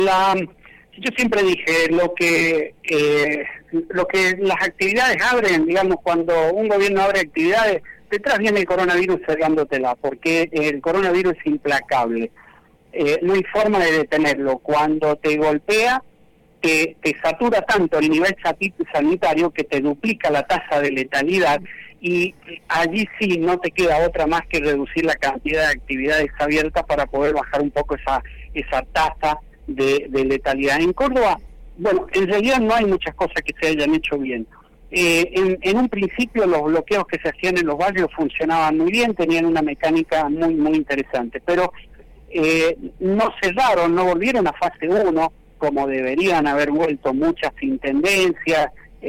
Yo siempre dije lo que las actividades abren, digamos, cuando un gobierno abre actividades, detrás viene el coronavirus cerrándotela, porque el coronavirus es implacable. No hay forma de detenerlo. Cuando te golpea, te satura tanto el nivel sanitario que te duplica la tasa de letalidad, y allí sí no te queda otra más que reducir la cantidad de actividades abiertas para poder bajar un poco esa tasa de letalidad. En Córdoba, bueno, en realidad no hay muchas cosas que se hayan hecho bien. En un principio los bloqueos que se hacían en los barrios funcionaban muy bien, tenían una mecánica muy, muy interesante, pero no cerraron, no volvieron a fase 1, como deberían haber vuelto muchas intendencias,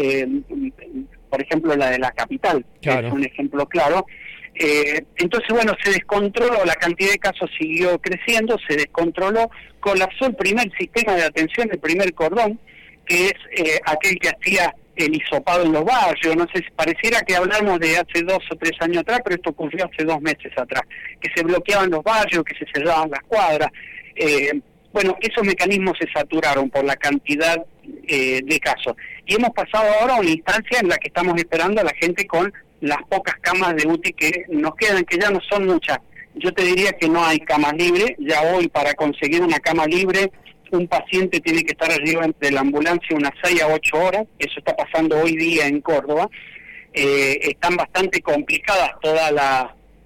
por ejemplo la de la capital, claro, que es un ejemplo claro. Entonces, bueno, se descontroló, la cantidad de casos siguió creciendo, se descontroló, colapsó el primer sistema de atención, el primer cordón, que es aquel que hacía el hisopado en los barrios. No sé, si pareciera que hablamos de hace 2 o 3 años atrás, pero esto ocurrió hace 2 meses atrás, que se bloqueaban los barrios, que se cerraban las cuadras. Bueno, esos mecanismos se saturaron por la cantidad de casos. Y hemos pasado ahora a una instancia en la que estamos esperando a la gente con las pocas camas de UTI que nos quedan, que ya no son muchas. Yo te diría que no hay camas libres. Ya hoy, para conseguir una cama libre, un paciente tiene que estar arriba de la ambulancia unas 6 a 8 horas. Eso está pasando hoy día en Córdoba. Están bastante complicadas todas las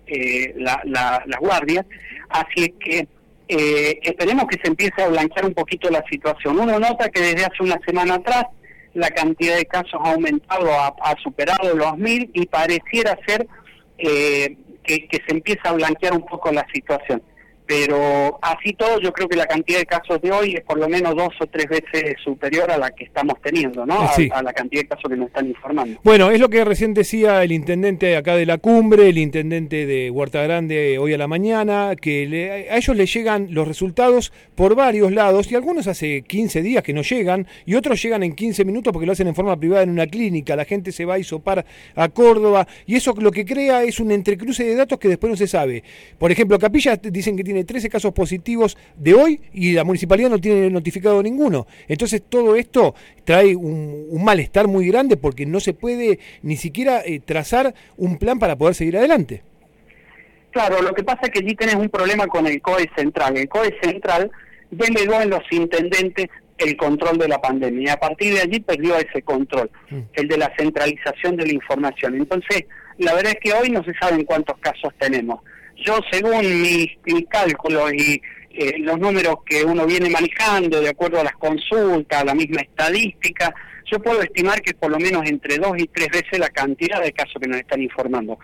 guardias. Así es que esperemos que se empiece a blanquear un poquito la situación. Uno nota que desde hace una semana atrás la cantidad de casos ha aumentado, ha superado los 1000, y pareciera ser que se empieza a blanquear un poco la situación. Pero así todo, yo creo que la cantidad de casos de hoy es por lo menos 2 o 3 veces superior a la que estamos teniendo, ¿no? Sí. A la cantidad de casos que nos están informando. Bueno, es lo que recién decía el intendente acá de La Cumbre, el intendente de Huerta Grande hoy a la mañana, que a ellos les llegan los resultados por varios lados, y algunos hace 15 días que no llegan, y otros llegan en 15 minutos porque lo hacen en forma privada en una clínica. La gente se va a hisopar a Córdoba, y eso lo que crea es un entrecruce de datos que después no se sabe. Por ejemplo, Capilla dicen que tiene 13 casos positivos de hoy y la municipalidad no tiene notificado ninguno. Entonces todo esto trae un malestar muy grande, porque no se puede ni siquiera trazar un plan para poder seguir adelante. Claro, lo que pasa es que allí tenés un problema con el COE central. El COE central delegó en los intendentes el control de la pandemia, y a partir de allí perdió ese control, el de la centralización de la información. Entonces, la verdad es que hoy no se saben cuántos casos tenemos. Yo, según mis cálculos y los números que uno viene manejando, de acuerdo a las consultas, a la misma estadística, yo puedo estimar que por lo menos entre 2 y 3 veces la cantidad de casos que nos están informando.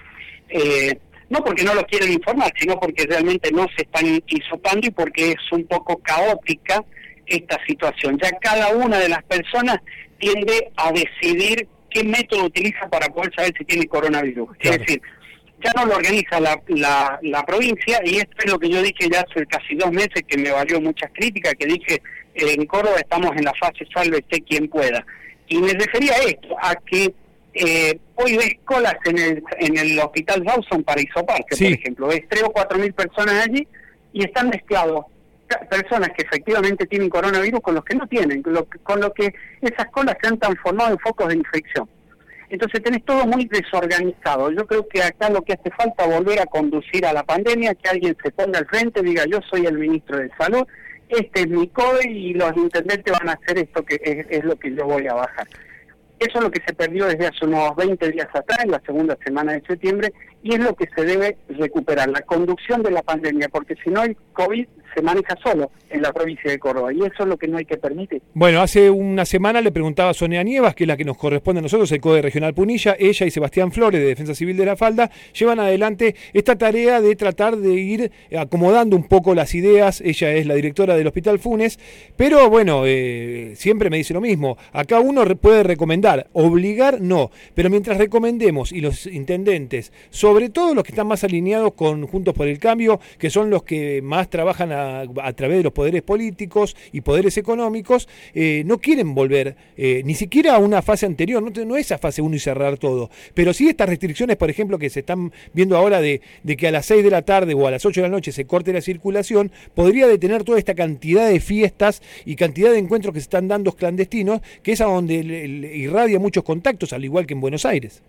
No porque no lo quieren informar, sino porque realmente no se están hisopando, y porque es un poco caótica esta situación. Ya cada una de las personas tiende a decidir qué método utiliza para poder saber si tiene coronavirus. Claro. Es decir, ya no lo organiza la provincia, y esto es lo que yo dije ya hace casi 2 meses, que me valió muchas críticas, que dije, en Córdoba estamos en la fase sálvese quien pueda. Y me refería a esto, a que hoy ves colas en el hospital Rawson para hisoparse, sí, por ejemplo. Ves 3 o 4 mil personas allí, y están mezclados personas que efectivamente tienen coronavirus con los que no tienen, con lo que esas colas se han transformado en focos de infección. Entonces tenés todo muy desorganizado. Yo creo que acá lo que hace falta es volver a conducir a la pandemia, que alguien se ponga al frente, diga, yo soy el ministro de Salud, este es mi COE, y los intendentes van a hacer esto, que es lo que yo voy a bajar. Eso es lo que se perdió desde hace unos 20 días atrás, en la segunda semana de septiembre, y es lo que se debe recuperar, la conducción de la pandemia, porque si no, el COVID se maneja solo en la provincia de Córdoba, y eso es lo que no hay que permitir. Bueno, hace una semana le preguntaba a Sonia Nievas, que es la que nos corresponde a nosotros, el COE Regional Punilla. Ella y Sebastián Flores, de Defensa Civil de La Falda, llevan adelante esta tarea de tratar de ir acomodando un poco las ideas. Ella es la directora del Hospital Funes, pero bueno, siempre me dice lo mismo. Acá uno puede recomendar, obligar no, pero mientras recomendemos, y los intendentes, sobre todo los que están más alineados con Juntos por el Cambio, que son los que más trabajan a través de los poderes políticos y poderes económicos, no quieren volver ni siquiera a una fase anterior, no esa fase 1 y cerrar todo, pero sí estas restricciones, por ejemplo, que se están viendo ahora de que a las 6 de la tarde o a las 8 de la noche se corte la circulación, podría detener toda esta cantidad de fiestas y cantidad de encuentros que se están dando clandestinos, que es a donde irradia muchos contactos, al igual que en Buenos Aires.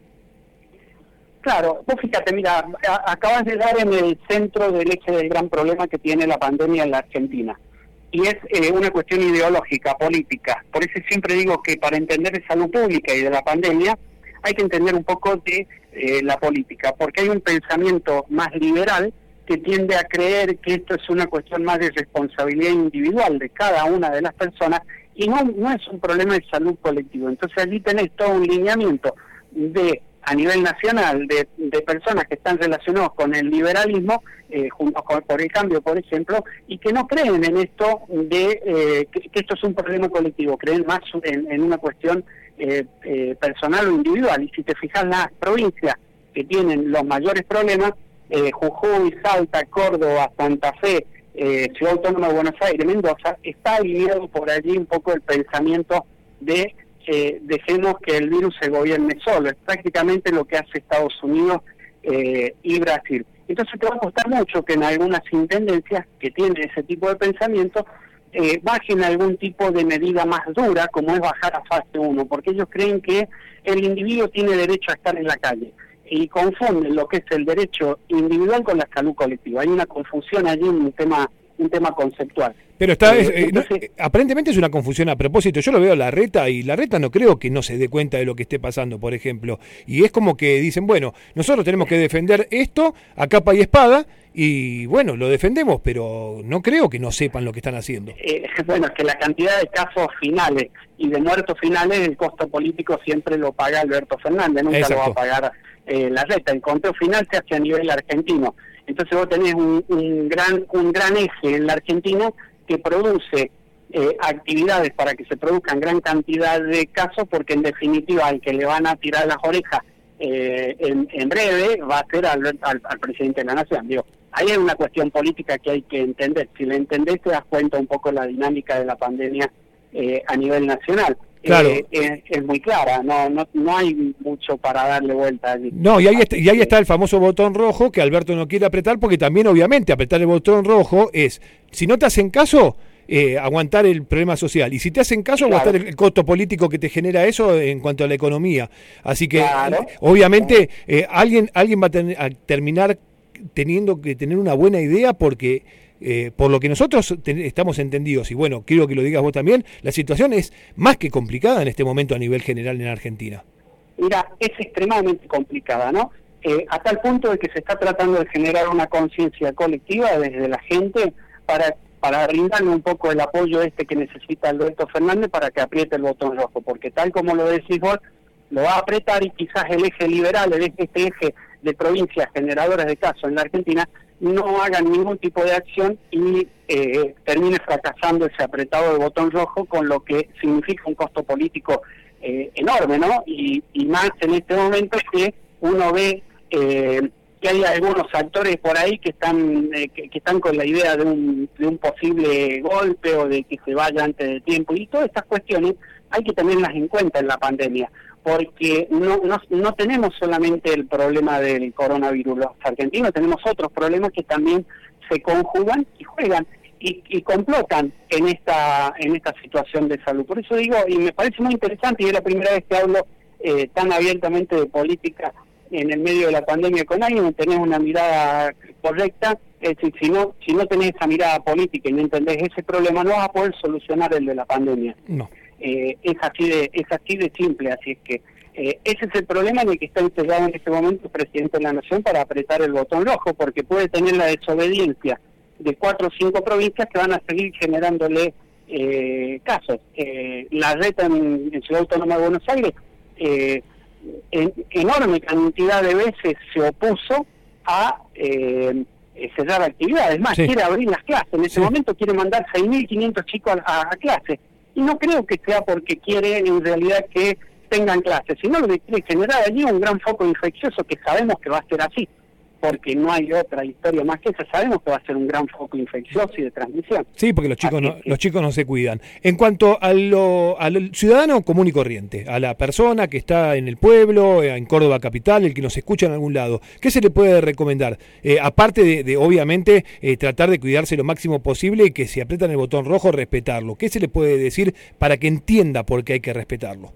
Claro, vos fíjate, mira, acabas de dar en el centro del eje del gran problema que tiene la pandemia en la Argentina. Y es una cuestión ideológica, política. Por eso siempre digo que para entender de salud pública y de la pandemia hay que entender un poco de la política, porque hay un pensamiento más liberal que tiende a creer que esto es una cuestión más de responsabilidad individual de cada una de las personas y no es un problema de salud colectivo. Entonces allí tenés todo un lineamiento a nivel nacional de personas que están relacionados con el liberalismo, junto con Por el Cambio, por ejemplo, y que no creen en esto de que esto es un problema colectivo, creen más en una cuestión personal o individual. Y si te fijas, las provincias que tienen los mayores problemas, Jujuy, Salta, Córdoba, Santa Fe, Ciudad Autónoma de Buenos Aires, Mendoza, está alineado por allí un poco el pensamiento de dejemos que el virus se gobierne solo. Es prácticamente lo que hace Estados Unidos y Brasil. Entonces te va a costar mucho que en algunas intendencias que tienen ese tipo de pensamiento bajen algún tipo de medida más dura, como es bajar a fase 1, porque ellos creen que el individuo tiene derecho a estar en la calle y confunden lo que es el derecho individual con la salud colectiva. Hay una confusión allí, un tema conceptual. Pero aparentemente es una confusión a propósito. Yo lo veo a Larreta y Larreta no creo que no se dé cuenta de lo que esté pasando, por ejemplo. Y es como que dicen, bueno, nosotros tenemos que defender esto a capa y espada y bueno, lo defendemos, pero no creo que no sepan lo que están haciendo. Bueno, es que la cantidad de casos finales y de muertos finales, el costo político siempre lo paga Alberto Fernández, nunca Exacto. Lo va a pagar Larreta. El conteo final se hace a nivel argentino. Entonces vos tenés un gran eje en la Argentina que produce actividades para que se produzcan gran cantidad de casos, porque en definitiva al que le van a tirar las orejas en breve va a ser al presidente de la Nación. Digo, ahí hay una cuestión política que hay que entender. Si la entendés te das cuenta un poco la dinámica de la pandemia a nivel nacional. Claro. Es muy clara, no hay mucho para darle vuelta allí. No, y ahí está el famoso botón rojo que Alberto no quiere apretar, porque también obviamente apretar el botón rojo es, si no te hacen caso, aguantar el problema social, y si te hacen caso, claro, aguantar el costo político que te genera eso en cuanto a la economía. Así que claro, obviamente alguien va a terminar teniendo que tener una buena idea, porque por lo que nosotros estamos entendidos, y bueno, quiero que lo digas vos también, la situación es más que complicada en este momento a nivel general en Argentina. Mira, es extremadamente complicada, ¿no? A tal punto de que se está tratando de generar una conciencia colectiva desde la gente para brindarle un poco el apoyo que necesita Alberto Fernández para que apriete el botón rojo, porque tal como lo decís vos, lo va a apretar y quizás el eje liberal, este eje de provincias generadoras de casos en la Argentina, no hagan ningún tipo de acción y termine fracasando ese apretado de botón rojo, con lo que significa un costo político enorme, ¿no? Y más en este momento que uno ve que hay algunos actores por ahí que están con la idea de un posible golpe o de que se vaya antes de tiempo, y todas estas cuestiones hay que tenerlas en cuenta en la pandemia, porque no tenemos solamente el problema del coronavirus. Los argentinos tenemos otros problemas que también se conjugan y juegan y complotan en esta situación de salud. Por eso digo, y me parece muy interesante, y es la primera vez que hablo tan abiertamente de política en el medio de la pandemia con alguien, tenés una mirada correcta. Es decir, si no tenés esa mirada política y no entendés ese problema, no vas a poder solucionar el de la pandemia. No. Es así de simple, así es que ese es el problema en el que está encerrado en este momento el presidente de la Nación para apretar el botón rojo, porque puede tener la desobediencia de 4 o 5 provincias que van a seguir generándole casos. Larreta en Ciudad Autónoma de Buenos Aires enorme cantidad de veces se opuso a cerrar actividades, más sí, quiere abrir las clases, en ese momento quiere mandar 6.500 chicos a clases, y no creo que sea porque quiere en realidad que tengan clases, sino lo que quiere generar allí un gran foco infeccioso, que sabemos que va a ser así. porque no hay otra historia más que esa. Sabemos que va a ser un gran foco infeccioso y de transmisión. Sí, porque los chicos no se cuidan. En cuanto al ciudadano común y corriente, a la persona que está en el pueblo, en Córdoba capital, el que nos escucha en algún lado, ¿qué se le puede recomendar? Aparte de obviamente, tratar de cuidarse lo máximo posible y que si aprietan el botón rojo, respetarlo. ¿Qué se le puede decir para que entienda por qué hay que respetarlo?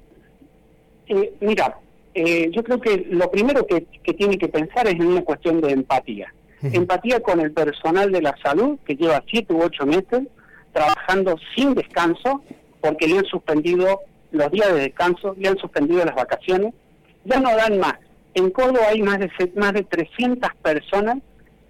Mira, yo creo que lo primero que tiene que pensar es en una cuestión de empatía. Empatía con el personal de la salud, que lleva 7 u 8 meses trabajando sin descanso, porque le han suspendido los días de descanso, le han suspendido las vacaciones, ya no dan más. En Córdoba hay más de 300 personas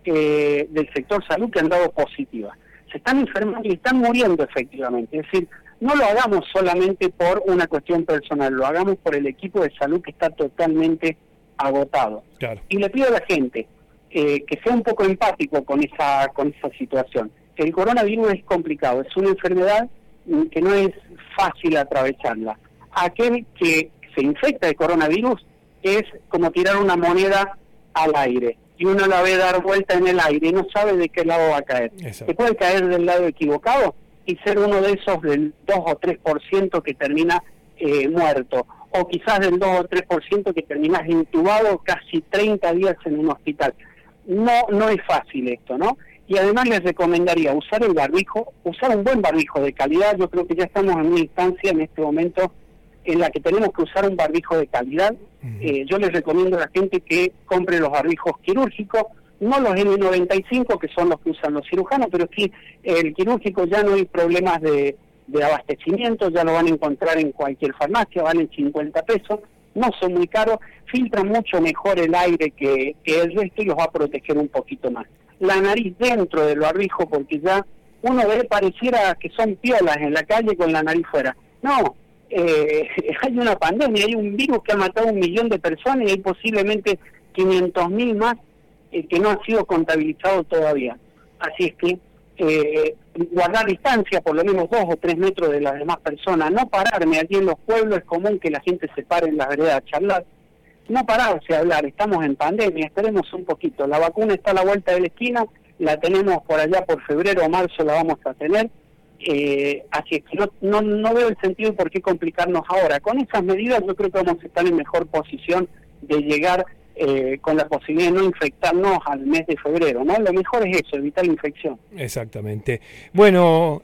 del sector salud que han dado positivas. Se están enfermando y están muriendo efectivamente. Es decir, no lo hagamos solamente por una cuestión personal, lo hagamos por el equipo de salud que está totalmente agotado. Claro. Y le pido a la gente que sea un poco empático con esa situación. El coronavirus es complicado, es una enfermedad que no es fácil atravesarla. Aquel que se infecta de coronavirus es como tirar una moneda al aire, y uno la ve dar vuelta en el aire y no sabe de qué lado va a caer. Se puede caer del lado equivocado y ser uno de esos del 2 o 3% que termina muerto, o quizás del 2 o 3% que terminas intubado casi 30 días en un hospital. No es fácil esto, ¿no? Y además les recomendaría usar el barbijo, usar un buen barbijo de calidad. Yo creo que ya estamos en una instancia en este momento en la que tenemos que usar un barbijo de calidad. Yo les recomiendo a la gente que compre los barbijos quirúrgicos, no los N95, que son los que usan los cirujanos, pero sí, el quirúrgico ya no hay problemas de abastecimiento, ya lo van a encontrar en cualquier farmacia, valen 50 pesos, no son muy caros, filtran mucho mejor el aire que el resto y los va a proteger un poquito más. La nariz dentro del barbijo, porque ya uno ve, pareciera que son piolas en la calle con la nariz fuera. No, hay una pandemia, hay un virus que ha matado 1 millón de personas y hay posiblemente 500.000 más que no han sido contabilizados todavía. Así es que guardar distancia, por lo menos 2 o 3 metros de las demás personas, no pararme. Aquí en los pueblos es común que la gente se pare en las veredas a charlar, no pararse a hablar. Estamos en pandemia, esperemos un poquito. La vacuna está a la vuelta de la esquina, la tenemos por allá por febrero o marzo, la vamos a tener. Así es que no veo el sentido de por qué complicarnos ahora. Con esas medidas yo creo que vamos a estar en mejor posición de llegar con la posibilidad de no infectarnos al mes de febrero, ¿no? Lo mejor es eso, evitar la infección. Exactamente. Bueno,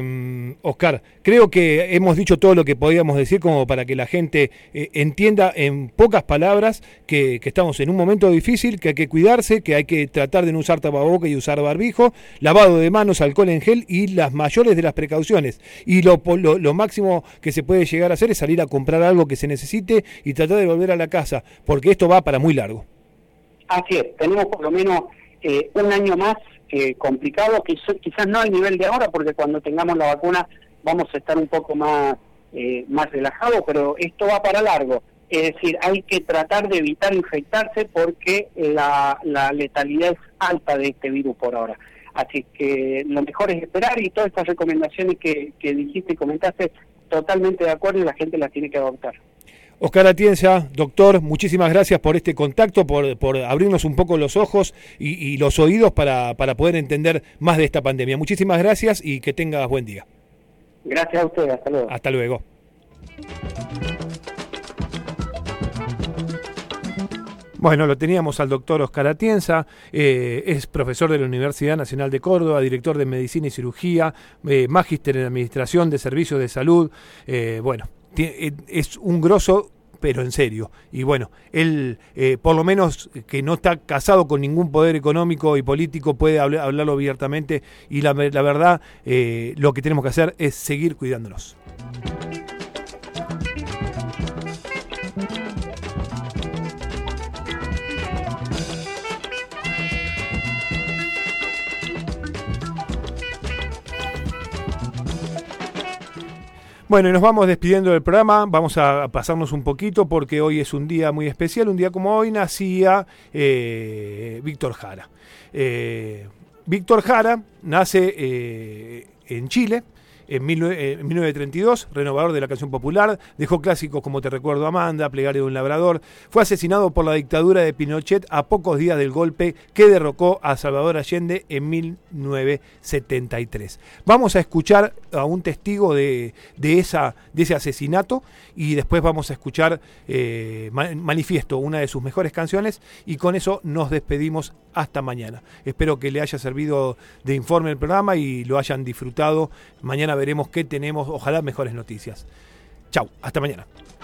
Oscar, creo que hemos dicho todo lo que podíamos decir como para que la gente entienda en pocas palabras que estamos en un momento difícil, que hay que cuidarse, que hay que tratar de no usar tapabocas y usar barbijo, lavado de manos, alcohol en gel y las mayores de las precauciones. Y lo máximo que se puede llegar a hacer es salir a comprar algo que se necesite y tratar de volver a la casa, porque esto va para muy largo. Así es, tenemos por lo menos un año más complicado, quizás no al nivel de ahora, porque cuando tengamos la vacuna vamos a estar un poco más relajados, pero esto va para largo. Es decir, hay que tratar de evitar infectarse porque la letalidad es alta de este virus por ahora. Así que lo mejor es esperar, y todas estas recomendaciones que dijiste y comentaste, totalmente de acuerdo, y la gente las tiene que adoptar. Oscar Atienza, doctor, muchísimas gracias por este contacto, por abrirnos un poco los ojos y los oídos para poder entender más de esta pandemia. Muchísimas gracias y que tengas buen día. Gracias a ustedes, hasta luego. Hasta luego. Bueno, lo teníamos al doctor Oscar Atienza, es profesor de la Universidad Nacional de Córdoba, director de Medicina y Cirugía, magíster en Administración de Servicios de Salud, bueno, es un grosso, pero en serio. Y bueno, él, por lo menos que no está casado con ningún poder económico y político, puede hablarlo abiertamente. Y la verdad, lo que tenemos que hacer es seguir cuidándonos. Bueno, y nos vamos despidiendo del programa, vamos a pasarnos un poquito porque hoy es un día muy especial, un día como hoy nacía Víctor Jara. Víctor Jara nace en Chile, en 1932, renovador de la canción popular, dejó clásicos como Te recuerdo Amanda, Plegaria de un labrador. Fue asesinado por la dictadura de Pinochet a pocos días del golpe que derrocó a Salvador Allende en 1973. Vamos a escuchar a un testigo de ese asesinato y después vamos a escuchar Manifiesto, una de sus mejores canciones, y con eso nos despedimos hasta mañana. Espero que le haya servido de informe el programa y lo hayan disfrutado. Mañana veremos qué tenemos, ojalá mejores noticias. Chau, hasta mañana.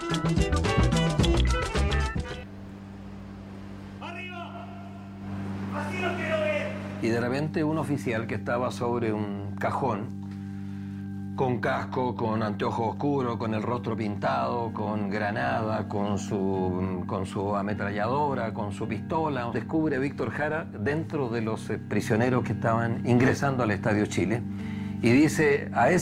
Y de repente un oficial que estaba sobre un cajón, con casco, con anteojos oscuros, con el rostro pintado, con granada, con su ametralladora, con su pistola, descubre a Víctor Jara dentro de los prisioneros que estaban ingresando al Estadio Chile y dice: a ese